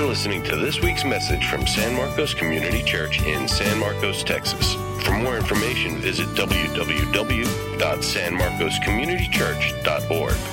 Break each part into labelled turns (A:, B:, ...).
A: listening to this week's message from San Marcos Community Church in San Marcos, Texas. For more information, visit www.sanmarcoscommunitychurch.org.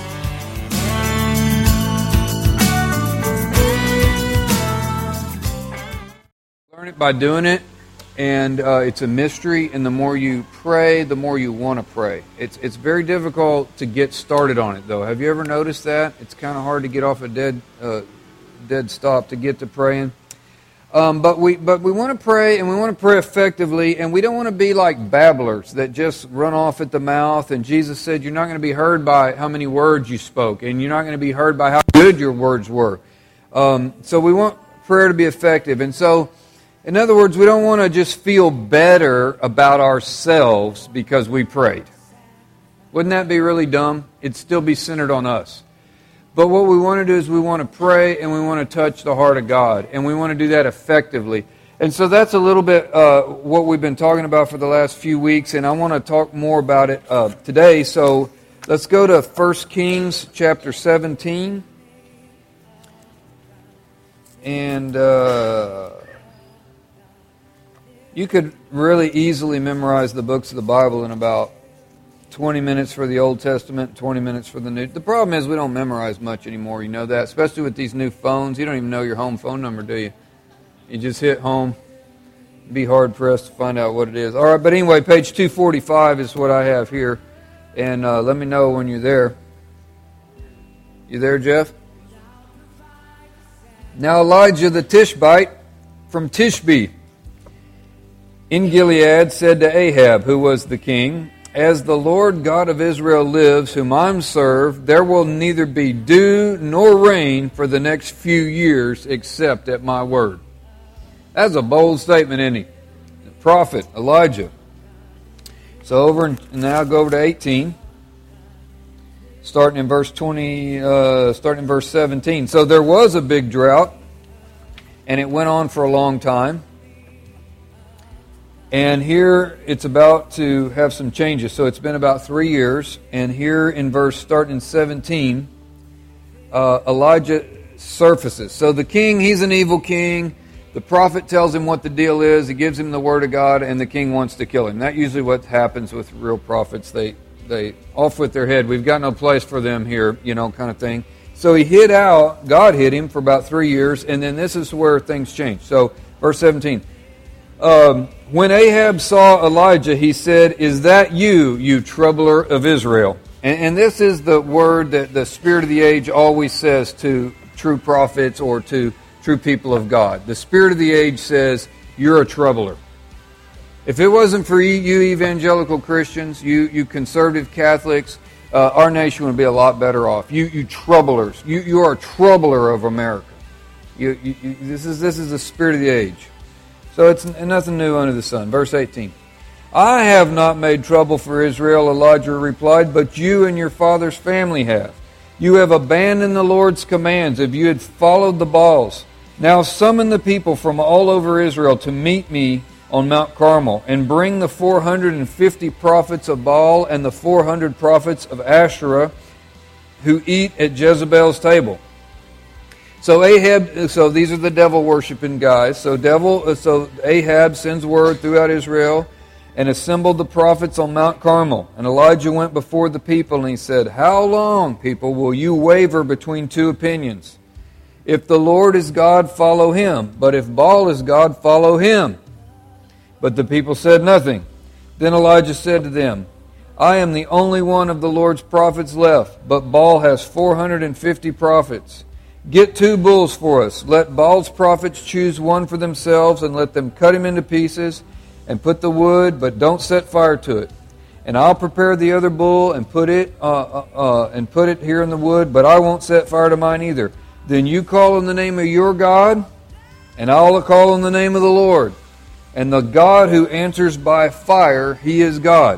B: Learn it by doing it, and it's a mystery, and the more you pray, the more you want to pray. It's very difficult to get started on it, though. Have you ever noticed that? It's kind of hard to get off a dead stop to get to praying. But we want to pray, and we want to pray effectively, and we don't want to be like babblers that just run off at the mouth. And Jesus said you're not going to be heard by how many words you spoke, and you're not going to be heard by how good your words were. So we want prayer to be effective. And so, in other words, we don't want to just feel better about ourselves because we prayed. Wouldn't that be really dumb? It'd still be centered on us. But what we want to do is we want to pray and we want to touch the heart of God. And we want to do that effectively. And so that's a little bit what we've been talking about for the last few weeks. And I want to talk more about it today. So let's go to 1 Kings chapter 17. And you could really easily memorize the books of the Bible in about 20 minutes for the Old Testament, 20 minutes for the New. The problem is we don't memorize much anymore, you know that, especially with these new phones. You don't even know your home phone number, do you? You just hit home. It'd be hard-pressed to find out what it is. All right, but anyway, page 245 is what I have here, and let me know when you're there. You there, Jeff? Now Elijah the Tishbite from Tishbe in Gilead said to Ahab, who was the king, "As the Lord God of Israel lives, whom I serve, there will neither be dew nor rain for the next few years except at my word." That's a bold statement, isn't he? The prophet Elijah. So now go over to 18, starting in verse 17. So there was a big drought, and it went on for a long time. And here it's about to have some changes. So it's been about 3 years. And here in starting in 17, Elijah surfaces. So the king, he's an evil king. The prophet tells him what the deal is. He gives him the word of God, and the king wants to kill him. That's usually what happens with real prophets. They off with their head. We've got no place for them here, kind of thing. So he hid out. God hid him for about 3 years. And then this is where things change. So verse 17. When Ahab saw Elijah, he said, "Is that you troubler of Israel?" And this is the word that the spirit of the age always says to true prophets or to true people of God. The spirit of the age says, "You're a troubler." If it wasn't for you evangelical Christians, you conservative Catholics, our nation would be a lot better off. You troublers. You are a troubler of America. This is the spirit of the age. So it's nothing new under the sun. Verse 18. "I have not made trouble for Israel," Elijah replied, "but you and your father's family have. You have abandoned the Lord's commands if you had followed the Baals. Now summon the people from all over Israel to meet me on Mount Carmel, and bring the 450 prophets of Baal and the 400 prophets of Asherah who eat at Jezebel's table." So these are the devil-worshipping guys. So Ahab sends word throughout Israel and assembled the prophets on Mount Carmel. And Elijah went before the people and he said, "How long, people, will you waver between two opinions? If the Lord is God, follow him. But if Baal is God, follow him." But the people said nothing. Then Elijah said to them, "I am the only one of the Lord's prophets left, but Baal has 450 prophets. Get 2 bulls for us. Let Baal's prophets choose one for themselves, and let them cut him into pieces, and put the wood, but don't set fire to it. And I'll prepare the other bull and put it here in the wood, but I won't set fire to mine either. Then you call on the name of your God, and I'll call on the name of the Lord. And the God who answers by fire, he is God."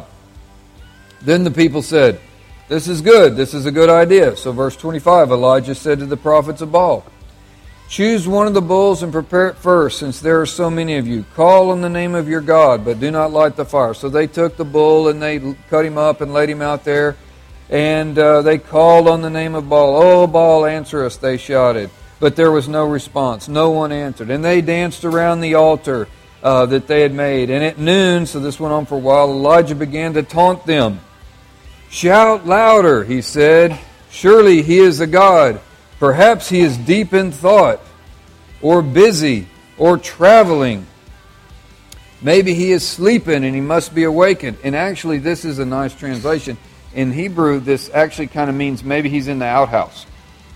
B: Then the people said, "This is good. This is a good idea." So verse 25, Elijah said to the prophets of Baal, "Choose one of the bulls and prepare it first, since there are so many of you. Call on the name of your God, but do not light the fire." So they took the bull and they cut him up and laid him out there. And they called on the name of Baal. "Oh, Baal, answer us," they shouted. But there was no response. No one answered. And they danced around the altar that they had made. And at noon, so this went on for a while, Elijah began to taunt them. "Shout louder," he said. "Surely he is a god. Perhaps he is deep in thought, or busy, or traveling. Maybe he is sleeping and he must be awakened." And actually, this is a nice translation. In Hebrew, this actually kind of means maybe he's in the outhouse.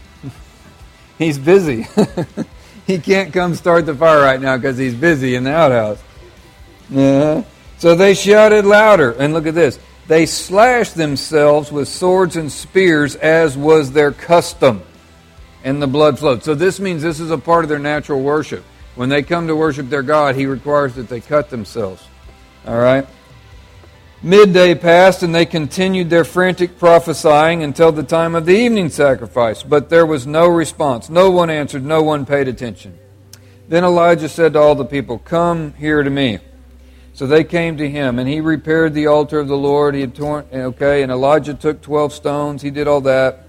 B: He's busy. He can't come start the fire right now because he's busy in the outhouse. Yeah. So they shouted louder. And look at this. They slashed themselves with swords and spears as was their custom. And the blood flowed. So this means this is a part of their natural worship. When they come to worship their God, He requires that they cut themselves. All right? Midday passed, and they continued their frantic prophesying until the time of the evening sacrifice. But there was no response. No one answered. No one paid attention. Then Elijah said to all the people, "Come here to me." So they came to him, and he repaired the altar of the Lord. He had torn, and Elijah took 12 stones. He did all that.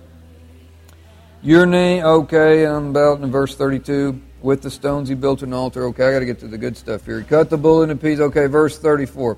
B: Your name, I'm about in verse 32. With the stones he built an altar. I got to get to the good stuff here. He cut the bull into pieces. Verse 34.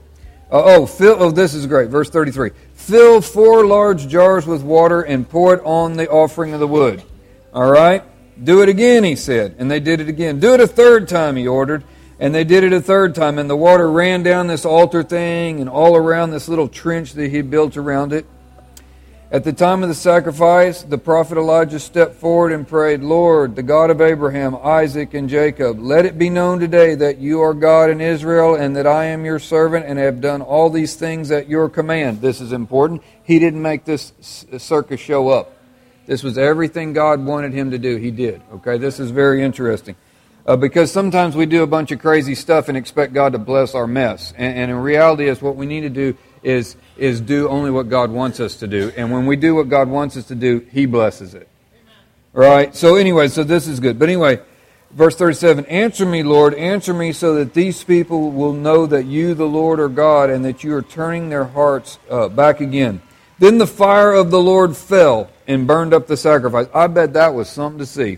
B: This is great. Verse 33. Fill 4 large jars with water and pour it on the offering of the wood. All right? Do it again, he said. And they did it again. Do it a third time, he ordered. And they did it a third time. And the water ran down this altar thing and all around this little trench that he built around it. At the time of the sacrifice, the prophet Elijah stepped forward and prayed, "Lord, the God of Abraham, Isaac, and Jacob, let it be known today that you are God in Israel and that I am your servant and have done all these things at your command." This is important. He didn't make this circus show up. This was everything God wanted him to do. He did. This is very interesting. Because sometimes we do a bunch of crazy stuff and expect God to bless our mess. And in reality, is what we need to do is do only what God wants us to do. And when we do what God wants us to do, He blesses it. Right? So this is good. But anyway, verse 37, "Answer me, Lord, answer me so that these people will know that you, the Lord, are God and that you are turning their hearts back again." Then the fire of the Lord fell and burned up the sacrifice. I bet that was something to see.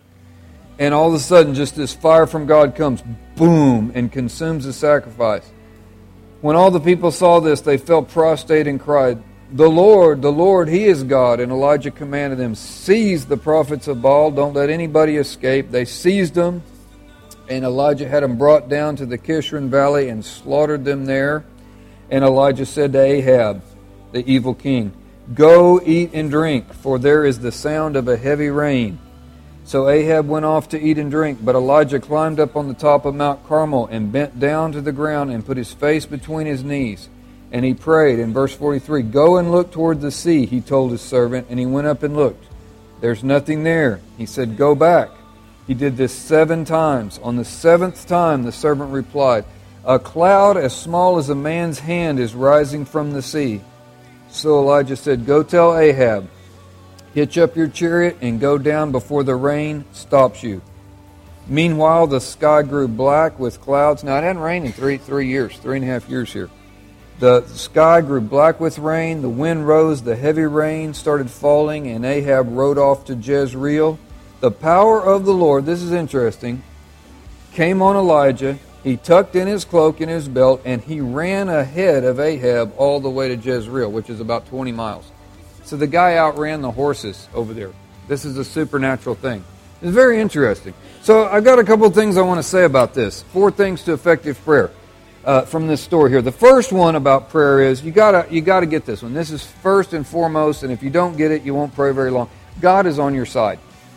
B: And all of a sudden, just this fire from God comes, boom, and consumes the sacrifice. When all the people saw this, they fell prostrate and cried, the Lord, He is God." And Elijah commanded them, "Seize the prophets of Baal. Don't let anybody escape." They seized them, and Elijah had them brought down to the Kishron Valley and slaughtered them there. And Elijah said to Ahab, the evil king, "Go eat and drink, for there is the sound of a heavy rain." So Ahab went off to eat and drink, but Elijah climbed up on the top of Mount Carmel and bent down to the ground and put his face between his knees. And he prayed. In verse 43, "Go and look toward the sea," he told his servant, and he went up and looked. "There's nothing there." He said, "Go back." He did this 7 times. On the 7th time, the servant replied, "A cloud as small as a man's hand is rising from the sea." So Elijah said, "Go tell Ahab, hitch up your chariot and go down before the rain stops you." Meanwhile, the sky grew black with clouds. Now, it hadn't rained in 3.5 years here. The sky grew black with rain. The wind rose. The heavy rain started falling, and Ahab rode off to Jezreel. The power of the Lord, this is interesting, came on Elijah. He tucked in his cloak in his belt, and he ran ahead of Ahab all the way to Jezreel, which is about 20 miles. So the guy outran the horses over there. This is a supernatural thing. It's very interesting. So I've got a couple of things I want to say about this. 4 things to effective prayer from this story here. The first one about prayer is you gotta get this one. This is first and foremost, and if you don't get it, you won't pray very long. God is on your side.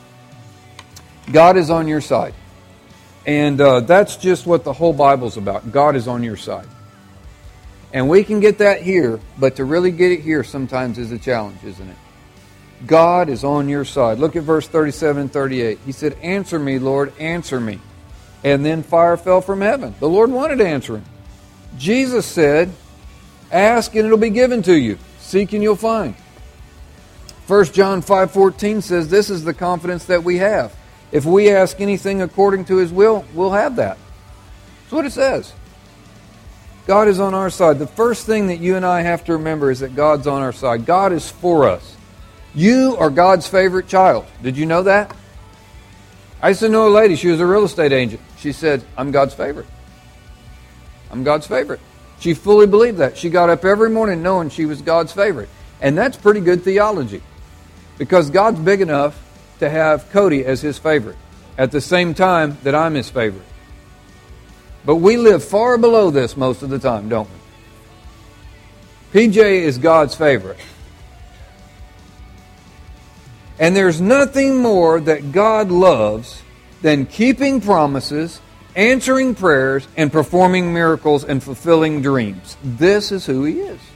B: God is on your side. And that's just what the whole Bible's about. God is on your side. And we can get that here, but to really get it here sometimes is a challenge, isn't it? God is on your side. Look at verse 37 and 38. He said, "Answer me, Lord, answer me." And then fire fell from heaven. The Lord wanted to answer him. Jesus said, "Ask and it'll be given to you. Seek and you'll find." 1 John 5:14 says this is the confidence that we have. If we ask anything according to His will, we'll have that. That's what it says. God is on our side. The first thing that you and I have to remember is that God's on our side. God is for us. You are God's favorite child. Did you know that? I used to know a lady, she was a real estate agent. She said, I'm God's favorite. I'm God's favorite. She fully believed that. She got up every morning knowing she was God's favorite. And that's pretty good theology. Because God's big enough to have Cody as his favorite at the same time that I'm his favorite. But we live far below this most of the time, don't we? PJ is God's favorite. And there's nothing more that God loves than keeping promises, answering prayers, and performing miracles and fulfilling dreams. This is who He is.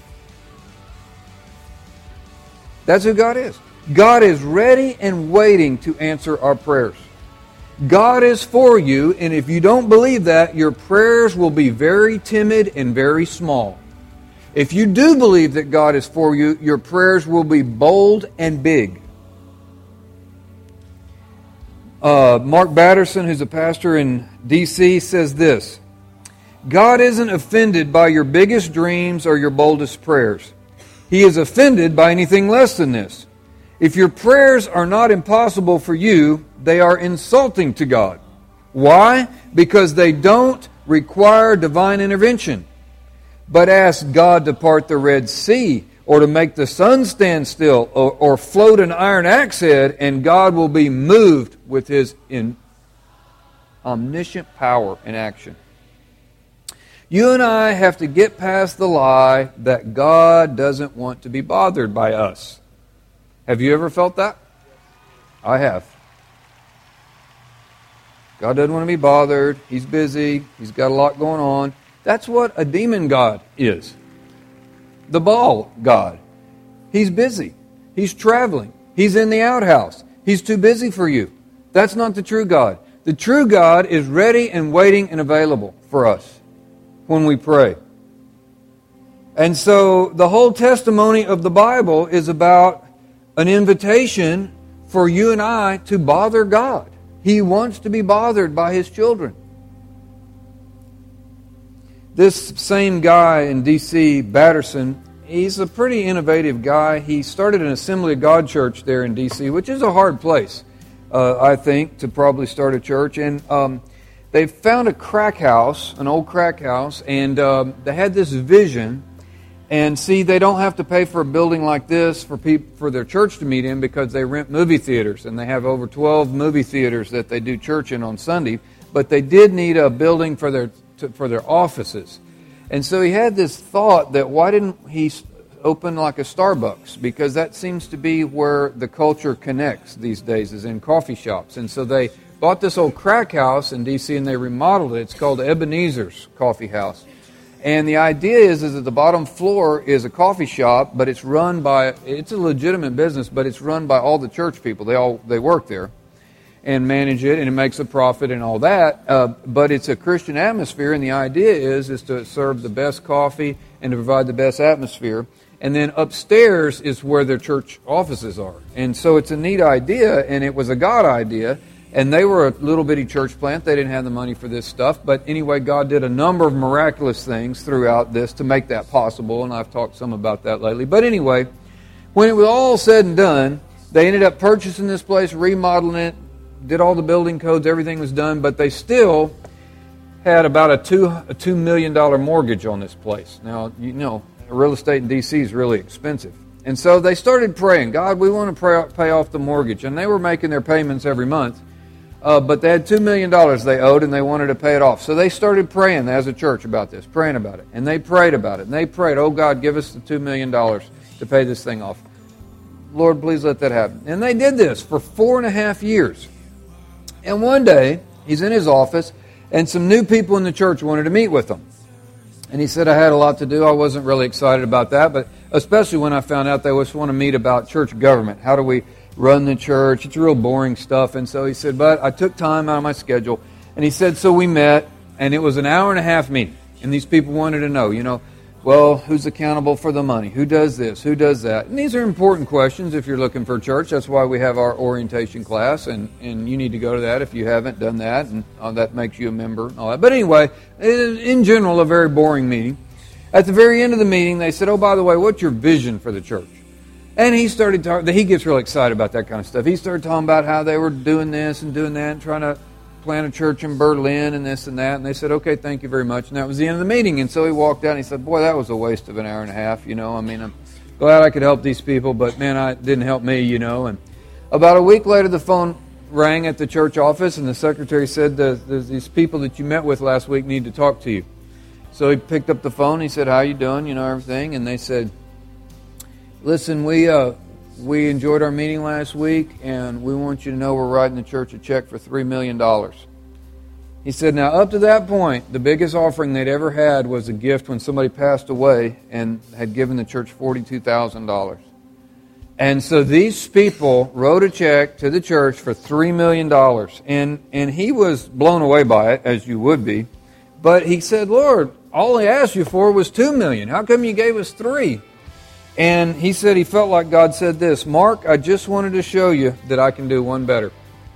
B: That's who God is. God is ready and waiting to answer our prayers. God is for you, and if you don't believe that, your prayers will be very timid and very small. If you do believe that God is for you, your prayers will be bold and big. Mark Batterson, who's a pastor in D.C., says this: God isn't offended by your biggest dreams or your boldest prayers. He is offended by anything less than this. If your prayers are not impossible for you, they are insulting to God. Why? Because they don't require divine intervention. But ask God to part the Red Sea, or to make the sun stand still, or float an iron axe head, and God will be moved with His omniscient power and action. You and I have to get past the lie that God doesn't want to be bothered by us. Have you ever felt that? I have. God doesn't want to be bothered. He's busy. He's got a lot going on. That's what a demon god is. The Baal god. He's busy. He's traveling. He's in the outhouse. He's too busy for you. That's not the true God. The true God is ready and waiting and available for us when we pray. And so the whole testimony of the Bible is about an invitation for you and I to bother God. He wants to be bothered by His children. This same guy in D.C., Batterson, he's a pretty innovative guy. He started an Assembly of God church there in D.C., which is a hard place, I think, to probably start a church. And they found a crack house, an old crack house, and they had this vision. And see, they don't have to pay for a building like this for their church to meet in, because they rent movie theaters, and they have over 12 movie theaters that they do church in on Sunday. But they did need a building for their offices. And so he had this thought that why didn't he open like a Starbucks? Because that seems to be where the culture connects these days, is in coffee shops. And so they bought this old crack house in D.C. and they remodeled it. It's called Ebenezer's Coffee House. And the idea is that the bottom floor is a coffee shop, but it's a legitimate business, but it's run by all the church people. They work there and manage it, and it makes a profit and all that. But it's a Christian atmosphere, and the idea is to serve the best coffee and to provide the best atmosphere. And then upstairs is where their church offices are. And so it's a neat idea, and it was a God idea. And they were a little bitty church plant. They didn't have the money for this stuff. But anyway, God did a number of miraculous things throughout this to make that possible. And I've talked some about that lately. But anyway, when it was all said and done, they ended up purchasing this place, remodeling it, did all the building codes, everything was done. But they still had about a $2 million mortgage on this place. Now, you know, real estate in D.C. is really expensive. And so they started praying, God, we want to pay off the mortgage. And they were making their payments every month. But they had $2 million they owed, and they wanted to pay it off. So they started praying as a church about this, praying about it. And they prayed about it. And they prayed, oh, God, give us the $2 million to pay this thing off. Lord, please let that happen. And they did this for 4.5 years. And one day, he's in his office, and some new people in the church wanted to meet with him. And he said, I had a lot to do. I wasn't really excited about that, but especially when I found out they just want to meet about church government. How do we run the church? It's real boring stuff. And so he said, but I took time out of my schedule. And he said, so we met, and it was an 1.5-hour meeting. And these people wanted to know, well, who's accountable for the money? Who does this? Who does that? And these are important questions if you're looking for a church. That's why we have our orientation class, and you need to go to that if you haven't done that, and that makes you a member and all that. But anyway, in general, a very boring meeting. At the very end of the meeting, they said, oh, by the way, what's your vision for the church? And he started talking, he gets really excited about that kind of stuff. He started talking about how they were doing this and doing that and trying to plant a church in Berlin and this and that. And they said, okay, thank you very much. And that was the end of the meeting. And so he walked out and he said, boy, that was a waste of an hour and a half, you know. I mean, I'm glad I could help these people, but man, it didn't help me, you know. And about a week later, the phone rang at the church office and the secretary said, these people that you met with last week need to talk to you. So he picked up the phone. He said, how you doing, you know, everything. And they said, listen, we enjoyed our meeting last week, and we want you to know we're writing the church a check for $3 million. He said, now, up to that point, the biggest offering they'd ever had was a gift when somebody passed away and had given the church $42,000. And so these people wrote a check to the church for $3 million. And he was blown away by it, as you would be. But he said, Lord, all I asked you for was $2 million. How come you gave us $3 million? And he said he felt like God said this, Mark, I just wanted to show you that I can do one better.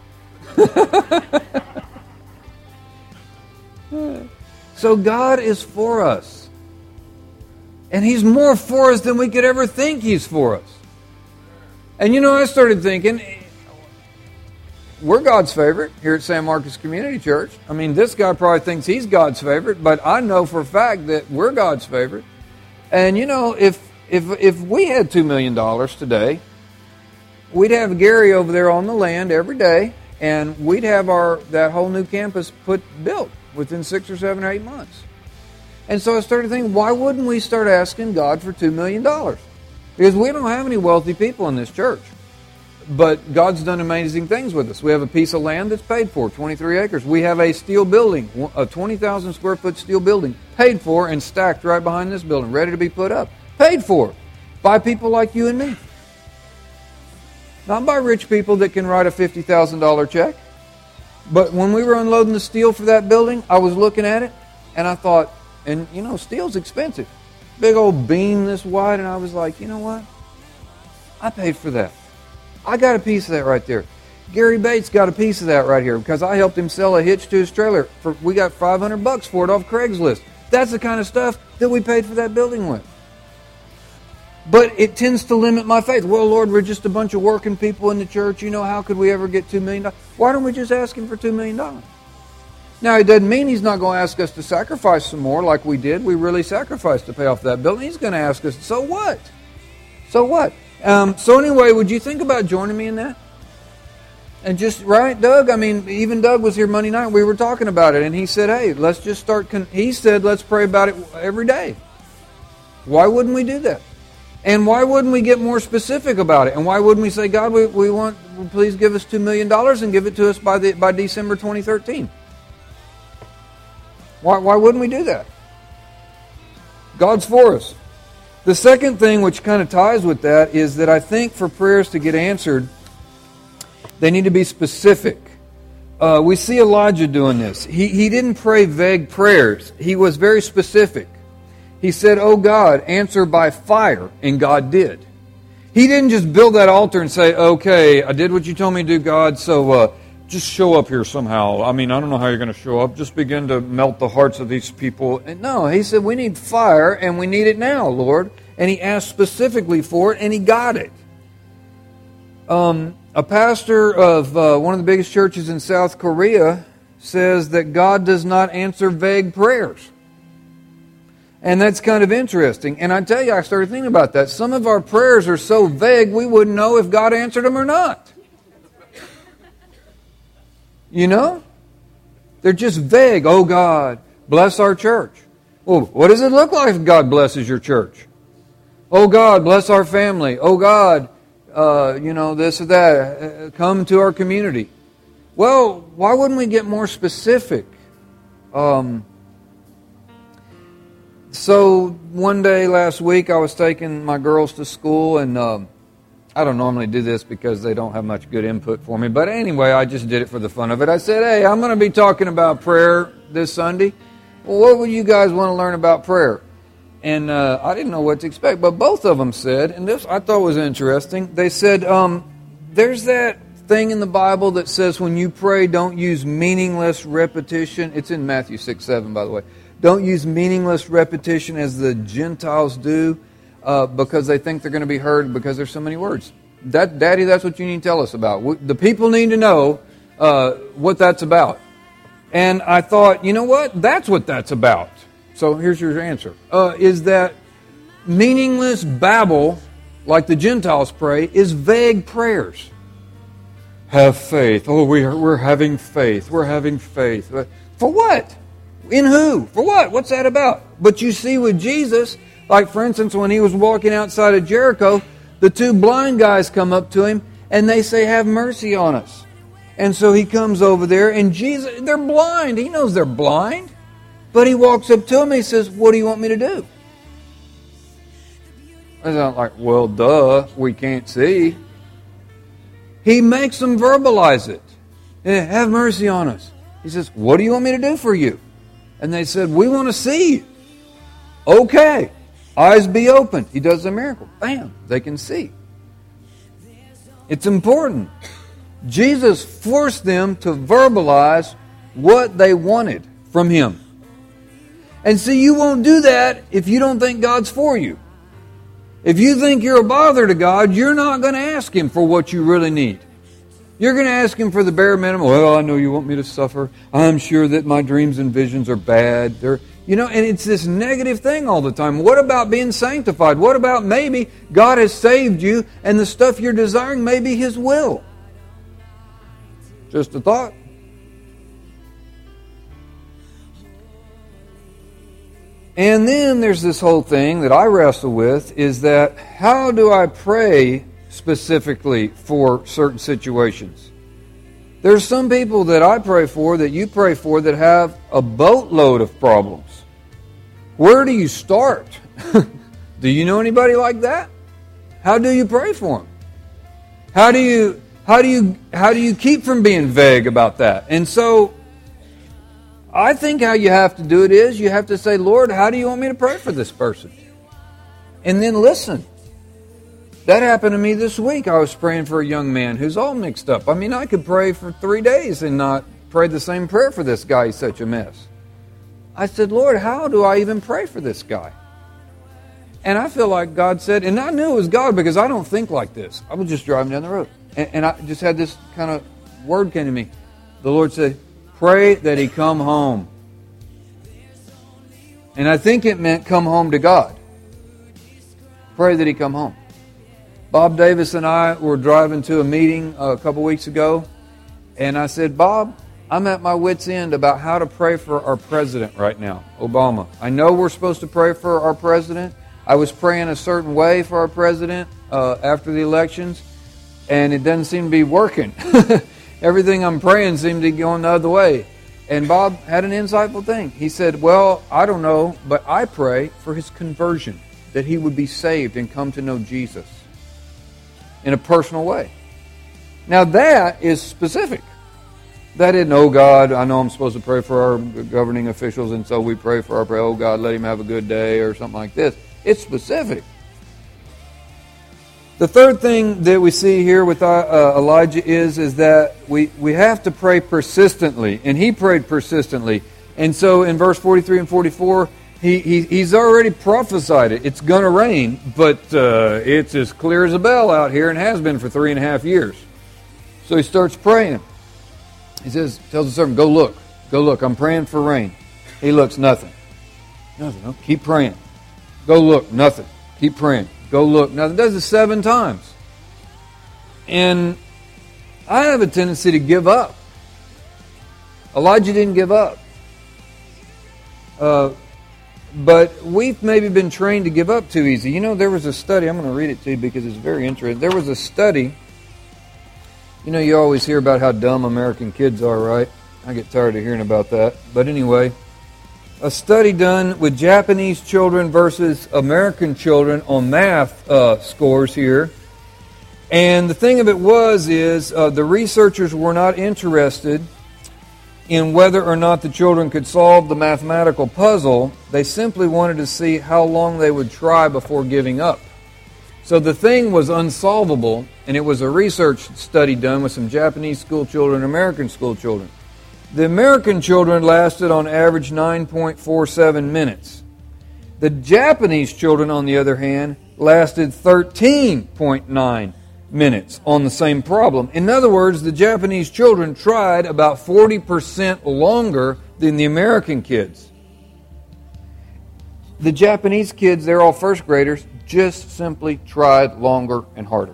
B: So God is for us. And He's more for us than we could ever think He's for us. And you know, I started thinking, we're God's favorite here at San Marcos Community Church. I mean, this guy probably thinks he's God's favorite, but I know for a fact that we're God's favorite. And you know, if we had $2 million today, we'd have Gary over there on the land every day, and we'd have that whole new campus built within 6 or 7 or 8 months. And so I started thinking, why wouldn't we start asking God for $2 million? Because we don't have any wealthy people in this church. But God's done amazing things with us. We have a piece of land that's paid for, 23 acres. We have a steel building, a 20,000 square foot steel building, paid for and stacked right behind this building, ready to be put up. Paid for by people like you and me. Not by rich people that can write a $50,000 check. But when we were unloading the steel for that building, I was looking at it, and I thought, and you know, steel's expensive. Big old beam this wide, and I was like, you know what? I paid for that. I got a piece of that right there. Gary Bates got a piece of that right here because I helped him sell a hitch to his trailer. We got $500 for it off Craigslist. That's the kind of stuff that we paid for that building with. But it tends to limit my faith. Well, Lord, we're just a bunch of working people in the church. You know, how could we ever get $2 million? Why don't we just ask Him for $2 million? Now, it doesn't mean He's not going to ask us to sacrifice some more like we did. We really sacrificed to pay off that building. He's going to ask us, so what? So what? So anyway, would you think about joining me in that? And just, right, Doug? I mean, even Doug was here Monday night. We were talking about it. And he said, hey, let's just start. He said, let's pray about it every day. Why wouldn't we do that? And why wouldn't we get more specific about it? And why wouldn't we say, God, we want, please give us $2 million and give it to us by December 2013? Why wouldn't we do that? God's for us. The second thing which kind of ties with that is that I think for prayers to get answered, they need to be specific. We see Elijah doing this. He didn't pray vague prayers. He was very specific. He said, oh God, answer by fire, and God did. He didn't just build that altar and say, okay, I did what you told me to do, God, so just show up here somehow. I mean, I don't know how you're going to show up. Just begin to melt the hearts of these people. And no, he said, we need fire, and we need it now, Lord. And he asked specifically for it, and he got it. A pastor of one of the biggest churches in South Korea says that God does not answer vague prayers. And that's kind of interesting. And I tell you, I started thinking about that. Some of our prayers are so vague, we wouldn't know if God answered them or not. You know? They're just vague. Oh, God, bless our church. Well, what does it look like if God blesses your church? Oh, God, bless our family. Oh, God, this or that. Come to our community. Well, why wouldn't we get more specific? So one day last week, I was taking my girls to school, and I don't normally do this because they don't have much good input for me. But anyway, I just did it for the fun of it. I said, hey, I'm going to be talking about prayer this Sunday. Well, what would you guys want to learn about prayer? And I didn't know what to expect. But both of them said, and this I thought was interesting, they said, there's that thing in the Bible that says when you pray, don't use meaningless repetition. It's in Matthew 6:7, by the way. Don't use meaningless repetition as the Gentiles do. because they think they're going to be heard because there's so many words. Daddy, that's what you need to tell us about. The people need to know what that's about. And I thought, you know what? That's what that's about. So here's your answer. Is that meaningless babble, like the Gentiles pray, is vague prayers. Have faith. Oh, we're having faith. We're having faith. For what? In who? For what? What's that about? But you see with Jesus, like for instance, when he was walking outside of Jericho, the two blind guys come up to him and they say, have mercy on us. And so he comes over there and Jesus, they're blind. He knows they're blind. But he walks up to them and he says, what do you want me to do? I was like, well, duh, we can't see. He makes them verbalize it. Have mercy on us. He says, what do you want me to do for you? And they said, we want to see. Okay. Eyes be opened. He does a miracle. Bam. They can see. It's important. Jesus forced them to verbalize what they wanted from Him. And see, you won't do that if you don't think God's for you. If you think you're a bother to God, you're not going to ask Him for what you really need. You're going to ask Him for the bare minimum. Well, I know you want me to suffer. I'm sure that my dreams and visions are bad. And it's this negative thing all the time. What about being sanctified? What about maybe God has saved you and the stuff you're desiring may be His will? Just a thought. And then there's this whole thing that I wrestle with, is that how do I pray specifically for certain situations? There's some people that I pray for, that you pray for, that have a boatload of problems. Where do you start? Do you know anybody like that? How do you pray for them? How do you keep from being vague about that? And so I think how you have to do it is you have to say, Lord, how do you want me to pray for this person? And then listen. That happened to me this week. I was praying for a young man who's all mixed up. I mean, I could pray for 3 days and not pray the same prayer for this guy. He's such a mess. I said, Lord, how do I even pray for this guy? And I feel like God said, and I knew it was God because I don't think like this. I was just driving down the road. And I just had this kind of word came to me. The Lord said, pray that he come home. And I think it meant come home to God. Pray that he come home. Bob Davis and I were driving to a meeting a couple weeks ago. And I said, Bob, I'm at my wit's end about how to pray for our president right now, Obama. I know we're supposed to pray for our president. I was praying a certain way for our president after the elections. And it doesn't seem to be working. Everything I'm praying seemed to be going the other way. And Bob had an insightful thing. He said, well, I don't know, but I pray for his conversion, that he would be saved and come to know Jesus in a personal way. Now that is specific. That isn't, oh God, I know I'm supposed to pray for our governing officials, and so we pray for our, oh God, let him have a good day, or something like this. It's specific. The third thing that we see here with Elijah is that we have to pray persistently, and he prayed persistently. And so in verse 43 and 44, he's already prophesied it. It's going to rain, but it's as clear as a bell out here and has been for 3.5 years. So he starts praying. He tells the servant, go look, I'm praying for rain. He looks, nothing. Nothing, keep praying. Go look, nothing. Keep praying. Go look. Now, it does it 7 times. And I have a tendency to give up. Elijah didn't give up. But we've maybe been trained to give up too easy. You know, there was a study. I'm going to read it to you because it's very interesting. There was a study. You know, you always hear about how dumb American kids are, right? I get tired of hearing about that. But anyway, a study done with Japanese children versus American children on math scores here. And the thing of it is the researchers were not interested in whether or not the children could solve the mathematical puzzle. They simply wanted to see how long they would try before giving up. So the thing was unsolvable, and it was a research study done with some Japanese school children and American school children. The American children lasted on average 9.47 minutes. The Japanese children, on the other hand, lasted 13.9 minutes on the same problem. In other words, the Japanese children tried about 40% longer than the American kids. The Japanese kids, they're all first graders, just simply tried longer and harder.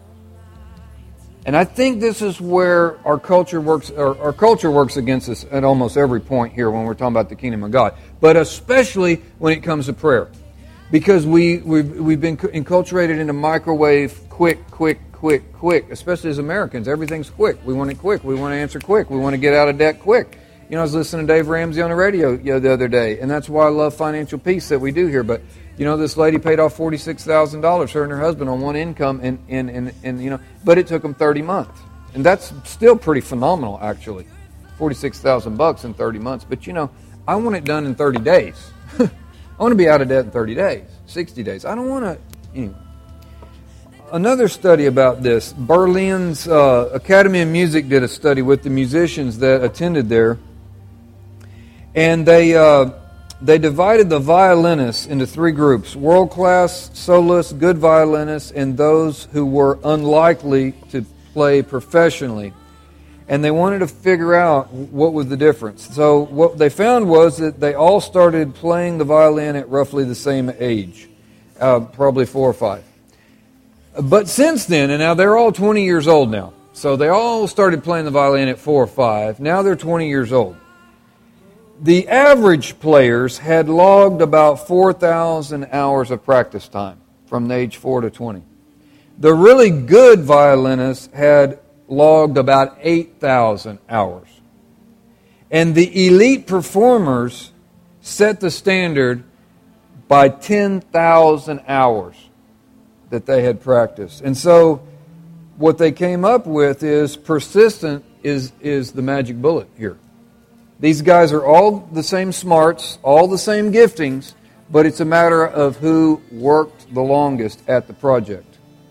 B: And I think this is where our culture works against us at almost every point here when we're talking about the kingdom of God. But especially when it comes to prayer. Because we've been enculturated into microwave, quick, especially as Americans. Everything's quick. We want it quick. We want to answer quick. We want to get out of debt quick. You know, I was listening to Dave Ramsey on the radio the other day, and that's why I love Financial Peace that we do here. But, you know, this lady paid off $46,000, her and her husband, on one income, and you know, but it took them 30 months. And that's still pretty phenomenal, actually. $46,000 in 30 months. But, you know, I want it done in 30 days. I want to be out of debt in 30 days, 60 days. I don't want to, anyway. Another study about this, Berlin's Academy of Music did a study with the musicians that attended there. And they divided the violinists into three groups: world-class soloists, good violinists, and those who were unlikely to play professionally. And they wanted to figure out what was the difference. So what they found was that they all started playing the violin at roughly the same age, probably 4 or 5. But since then, and now they're all 20 years old now, so they all started playing the violin at 4 or 5. Now they're 20 years old. The average players had logged about 4,000 hours of practice time from the age 4 to 20. The really good violinists had logged about 8,000 hours. And the elite performers set the standard by 10,000 hours that they had practiced. And so what they came up with is persistent is the magic bullet here. These guys are all the same smarts, all the same giftings, but it's a matter of who worked the longest at the project.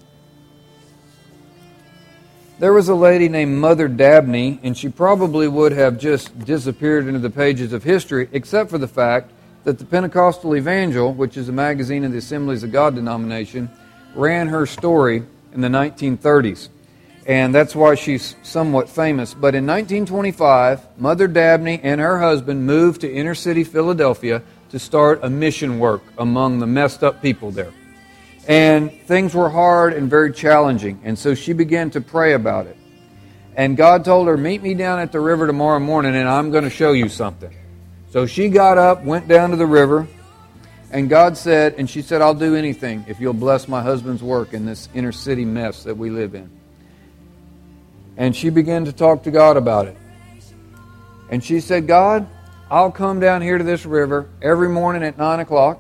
B: There was a lady named Mother Dabney, and she probably would have just disappeared into the pages of history, except for the fact that the Pentecostal Evangel, which is a magazine of the Assemblies of God denomination, ran her story in the 1930s. And that's why she's somewhat famous. But in 1925, Mother Dabney and her husband moved to inner city Philadelphia to start a mission work among the messed up people there. And things were hard and very challenging. And so she began to pray about it. And God told her, meet me down at the river tomorrow morning and I'm going to show you something. So she got up, went down to the river, and God said, and she said, I'll do anything if you'll bless my husband's work in this inner city mess that we live in. And she began to talk to God about it. And she said, God, I'll come down here to this river every morning at 9 o'clock.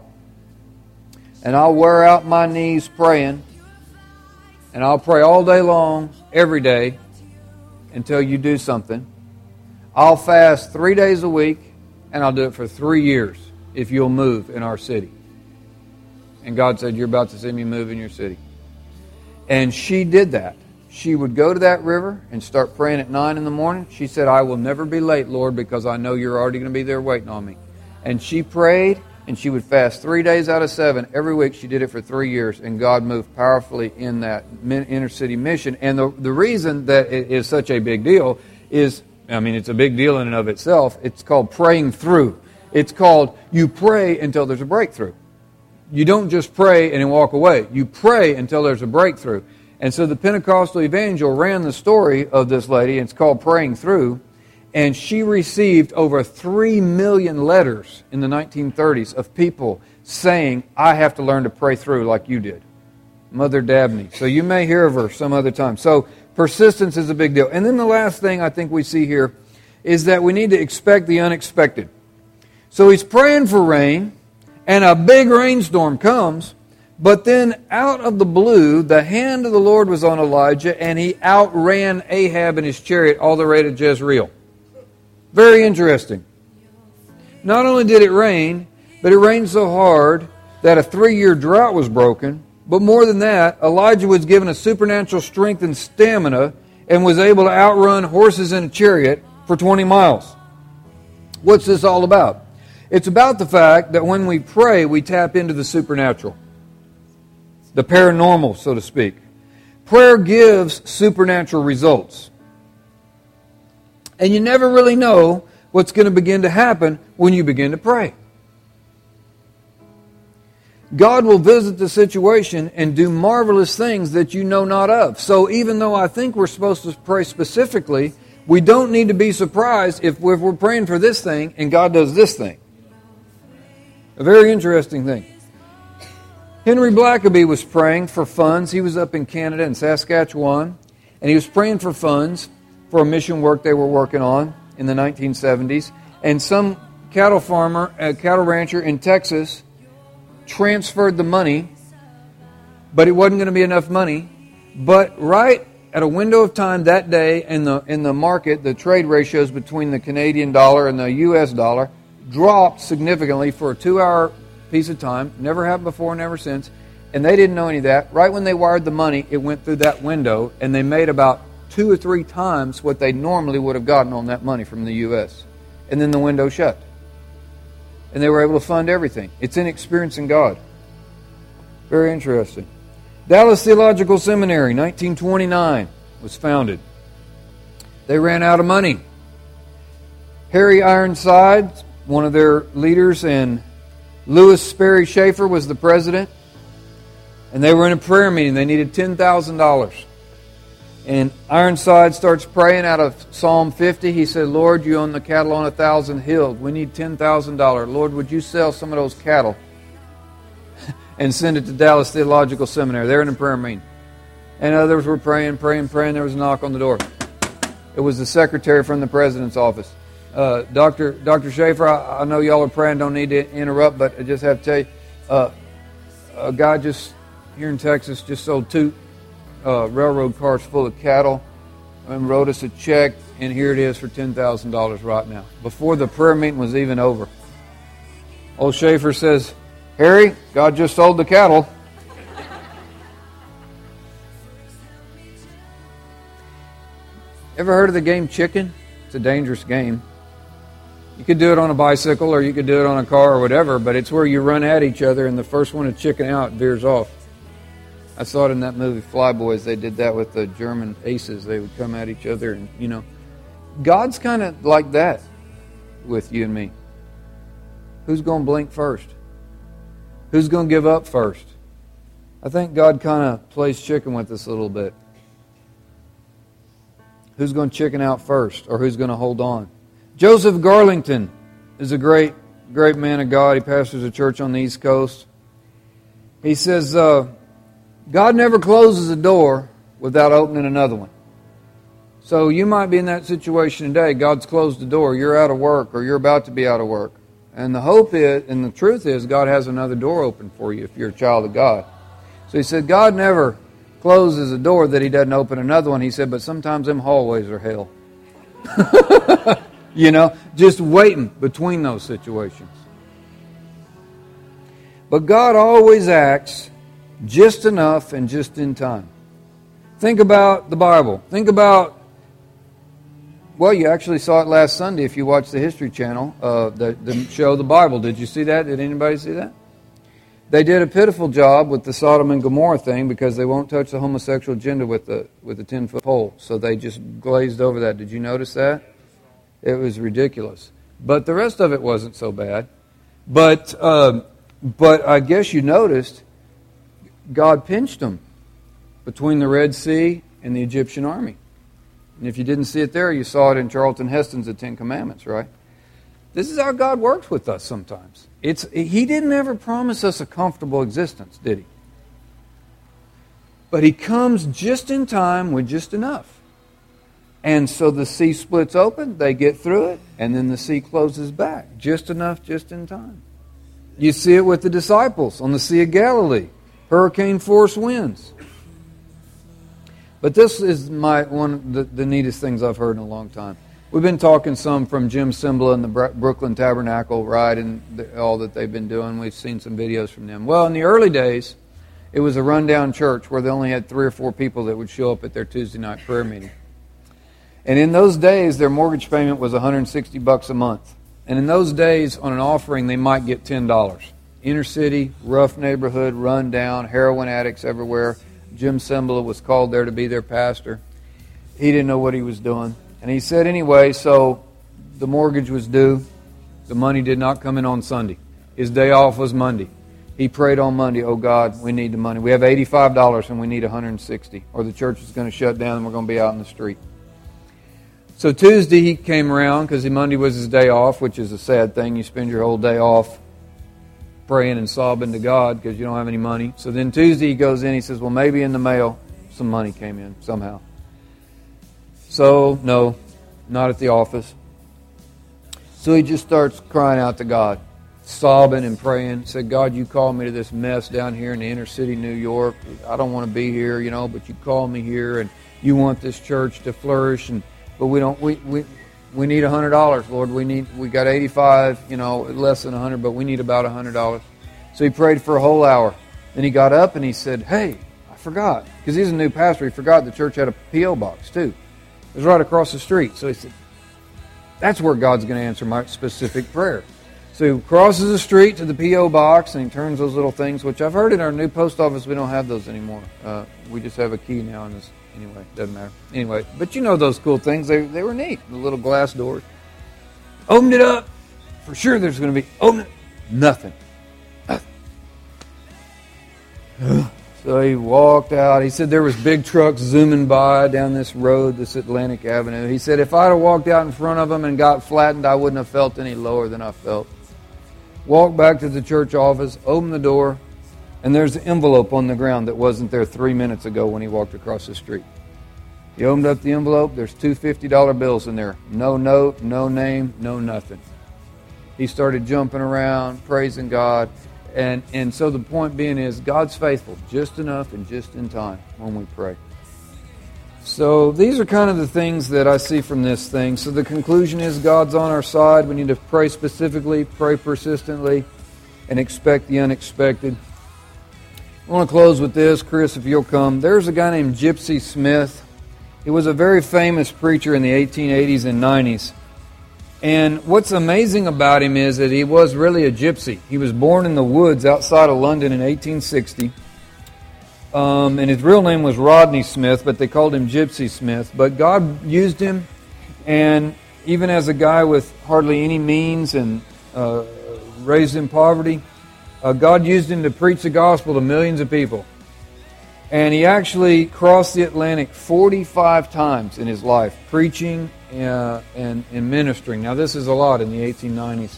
B: And I'll wear out my knees praying. And I'll pray all day long, every day, until you do something. I'll fast 3 days a week, and I'll do it for 3 years if you'll move in our city. And God said, you're about to see me move in your city. And she did that. She would go to that river and start praying at 9 in the morning. She said, I will never be late, Lord, because I know you're already going to be there waiting on me. And she prayed, and she would fast 3 days out of 7 every week. She did it for 3 years, and God moved powerfully in that inner city mission. And the reason that it is such a big deal is, I mean, it's a big deal in and of itself. It's called praying through. It's called you pray until there's a breakthrough. You don't just pray and then walk away. You pray until there's a breakthrough. And so the Pentecostal Evangel ran the story of this lady, and it's called Praying Through, and she received over 3 million letters in the 1930s of people saying, I have to learn to pray through like you did. Mother Dabney. So you may hear of her some other time. So persistence is a big deal. And then the last thing I think we see here is that we need to expect the unexpected. So he's praying for rain, and a big rainstorm comes, but then out of the blue, the hand of the Lord was on Elijah, and he outran Ahab in his chariot all the way to Jezreel. Very interesting. Not only did it rain, but it rained so hard that a 3-year drought was broken. But more than that, Elijah was given a supernatural strength and stamina and was able to outrun horses in a chariot for 20 miles. What's this all about? It's about the fact that when we pray, we tap into the supernatural. the paranormal, so to speak. Prayer gives supernatural results. And you never really know what's going to begin to happen when you begin to pray. God will visit the situation and do marvelous things that you know not of. So even though I think we're supposed to pray specifically, we don't need to be surprised if we're praying for this thing and God does this thing. A very interesting thing. Henry Blackaby was praying for funds. He was up in Canada in Saskatchewan, and he was praying for funds for a mission work they were working on in the 1970s. And some cattle farmer, a cattle rancher in Texas, transferred the money, but it wasn't going to be enough money. But right at a window of time that day in the market, the trade ratios between the Canadian dollar and the U.S. dollar dropped significantly for a 2-hour piece of time. Never happened before, never since. And they didn't know any of that. Right when they wired the money, it went through that window, and they made about 2 or 3 times what they normally would have gotten on that money from the U.S. And then the window shut. And they were able to fund everything. It's in experiencing God. Very interesting. Dallas Theological Seminary, 1929, was founded. They ran out of money. Harry Ironside, one of their leaders, and Louis Sperry Schaefer was the president. And they were in a prayer meeting. They needed $10,000. And Ironside starts praying out of Psalm 50. He said, Lord, you own the cattle on 1,000 hills. We need $10,000. Lord, would you sell some of those cattle and send it to Dallas Theological Seminary? They're in a prayer meeting. And others were praying. There was a knock on the door. It was the secretary from the president's office. Dr. Schaefer, I know y'all are praying, don't need to interrupt, but I just have to tell you, a guy just here in Texas just sold 2 railroad cars full of cattle and wrote us a check, and here it is for $10,000 right now, before the prayer meeting was even over. Old Schaefer says, Harry, God just sold the cattle. Ever heard of the game chicken? It's a dangerous game. You could do it on a bicycle or you could do it on a car or whatever, but it's where you run at each other and the first one to chicken out veers off. I saw it in that movie Flyboys. They did that with the German aces. They would come at each other and, God's kind of like that with you and me. Who's going to blink first? Who's going to give up first? I think God kind of plays chicken with us a little bit. Who's going to chicken out first, or who's going to hold on? Joseph Garlington is a great man of God. He pastors a church on the East Coast. He says, God never closes a door without opening another one. So you might be in that situation today. God's closed the door. You're out of work, or you're about to be out of work. And the hope is, and the truth is, God has another door open for you if you're a child of God. So he said, God never closes a door that he doesn't open another one. He said, but sometimes them hallways are hell. Just waiting between those situations. But God always acts just enough and just in time. Think about the Bible. Think about, you actually saw it last Sunday if you watched the History Channel, the show The Bible. Did you see that? Did anybody see that? They did a pitiful job with the Sodom and Gomorrah thing because they won't touch the homosexual agenda with the 10-foot pole. So they just glazed over that. Did you notice that? It was ridiculous. But the rest of it wasn't so bad. But I guess you noticed God pinched them between the Red Sea and the Egyptian army. And if you didn't see it there, you saw it in Charlton Heston's The Ten Commandments, right? This is how God works with us sometimes. He didn't ever promise us a comfortable existence, did he? But he comes just in time with just enough. And so the sea splits open, they get through it, and then the sea closes back. Just enough, just in time. You see it with the disciples on the Sea of Galilee. Hurricane force winds. But this is one of the neatest things I've heard in a long time. We've been talking some from Jim Cymbala and the Brooklyn Tabernacle, right, and all that they've been doing. We've seen some videos from them. Well, in the early days, it was a rundown church where they only had 3 or 4 people that would show up at their Tuesday night prayer meeting. And in those days, their mortgage payment was $160 a month. And in those days, on an offering, they might get $10. inner city, rough neighborhood, run down, heroin addicts everywhere. Jim Sembla was called there to be their pastor. He didn't know what he was doing. And he said, anyway, so the mortgage was due. The money did not come in on Sunday. His day off was Monday. He prayed on Monday, oh God, we need the money. We have $85 and we need $160, or the church is going to shut down and we're going to be out in the street. So Tuesday he came around because Monday was his day off, which is a sad thing. You spend your whole day off praying and sobbing to God because you don't have any money. So then Tuesday he goes in, he says, well, maybe in the mail some money came in somehow. So, no, not at the office. So he just starts crying out to God, sobbing and praying. Said, God, you called me to this mess down here in the inner city, New York. I don't want to be here, but you called me here, and you want this church to flourish. But we don't. We need $100, Lord. We got 85, less than 100, but we need about $100. So he prayed for a whole hour. Then he got up and he said, hey, I forgot, because he's a new pastor. He forgot the church had a P.O. box too. It was right across the street. So he said, that's where God's going to answer my specific prayer. So he crosses the street to the P.O. box and he turns those little things, which I've heard in our new post office we don't have those anymore. We just have a key now. Anyway, doesn't matter. Anyway, but those cool things, they were neat. The little glass doors. Opened it up. For sure there's going to be, nothing. So he walked out. He said there was big trucks zooming by down this road, this Atlantic Avenue. He said if I'd have walked out in front of them and got flattened, I wouldn't have felt any lower than I felt. Walked back to the church office, opened the door, and there's an envelope on the ground that wasn't there 3 minutes ago when he walked across the street. He opened up the envelope. There's two $50 bills in there. No note, no name, no nothing. He started jumping around, praising God. And so the point being is God's faithful just enough and just in time when we pray. So these are kind of the things that I see from this thing. So the conclusion is God's on our side. We need to pray specifically, pray persistently, and expect the unexpected. I want to close with this. Chris, if you'll come. There's a guy named Gypsy Smith. He was a very famous preacher in the 1880s and 90s. And what's amazing about him is that he was really a gypsy. He was born in the woods outside of London in 1860. And his real name was Rodney Smith, but they called him Gypsy Smith. But God used him, and even as a guy with hardly any means and raised in poverty, God used him to preach the gospel to millions of people. And he actually crossed the Atlantic 45 times in his life, preaching and ministering. Now, this is a lot in the 1890s.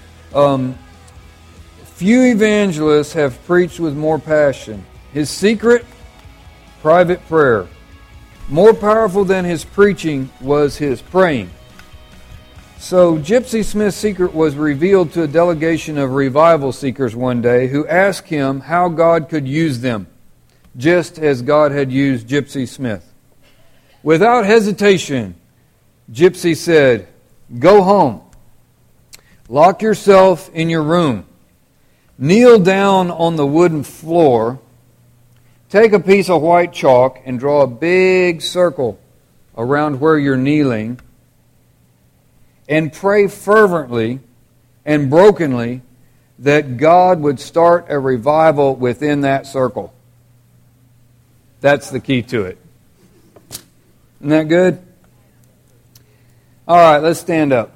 B: Few evangelists have preached with more passion. His secret, private prayer. More powerful than his preaching was his praying. So Gypsy Smith's secret was revealed to a delegation of revival seekers one day who asked him how God could use them, just as God had used Gypsy Smith. Without hesitation, Gypsy said, "Go home. Lock yourself in your room. Kneel down on the wooden floor. Take a piece of white chalk and draw a big circle around where you're kneeling and pray fervently and brokenly that God would start a revival within that circle." That's the key to it. Isn't that good? All right, let's stand up.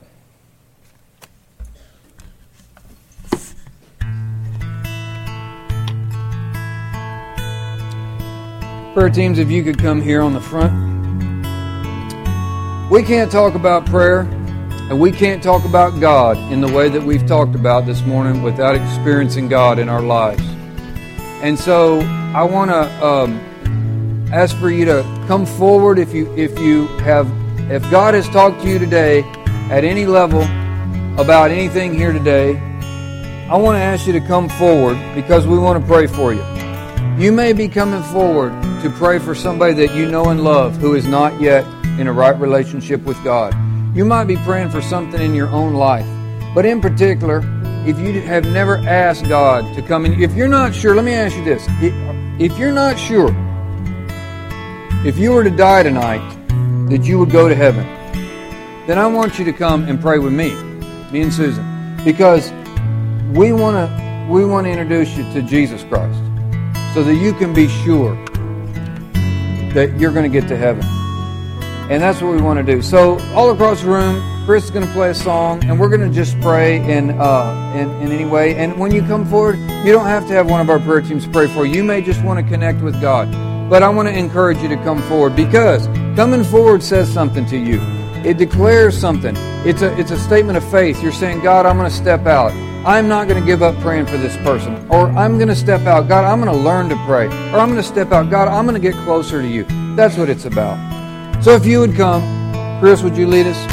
B: Prayer teams, if you could come here on the front. We can't talk about prayer, and we can't talk about God in the way that we've talked about this morning without experiencing God in our lives. And so I want to ask for you to come forward if God has talked to you today at any level about anything here today. I want to ask you to come forward because we want to pray for you. You may be coming forward to pray for somebody that you know and love who is not yet in a right relationship with God. You might be praying for something in your own life. But in particular, if you have never asked God to come in, if you're not sure, let me ask you this. If you're not sure, if you were to die tonight, that you would go to heaven, then I want you to come and pray with me and Susan. Because we want to we want to introduce you to Jesus Christ so that you can be sure that you're going to get to heaven. And that's what we want to do. So all across the room, Chris is going to play a song, and we're going to just pray in any way. And when you come forward, you don't have to have one of our prayer teams pray for you. You may just want to connect with God. But I want to encourage you to come forward, because coming forward says something to you. It declares something. It's a statement of faith. You're saying, God, I'm going to step out. I'm not going to give up praying for this person. Or I'm going to step out. God, I'm going to learn to pray. Or I'm going to step out. God, I'm going to get closer to you. That's what it's about. So if you would come, Chris, would you lead us?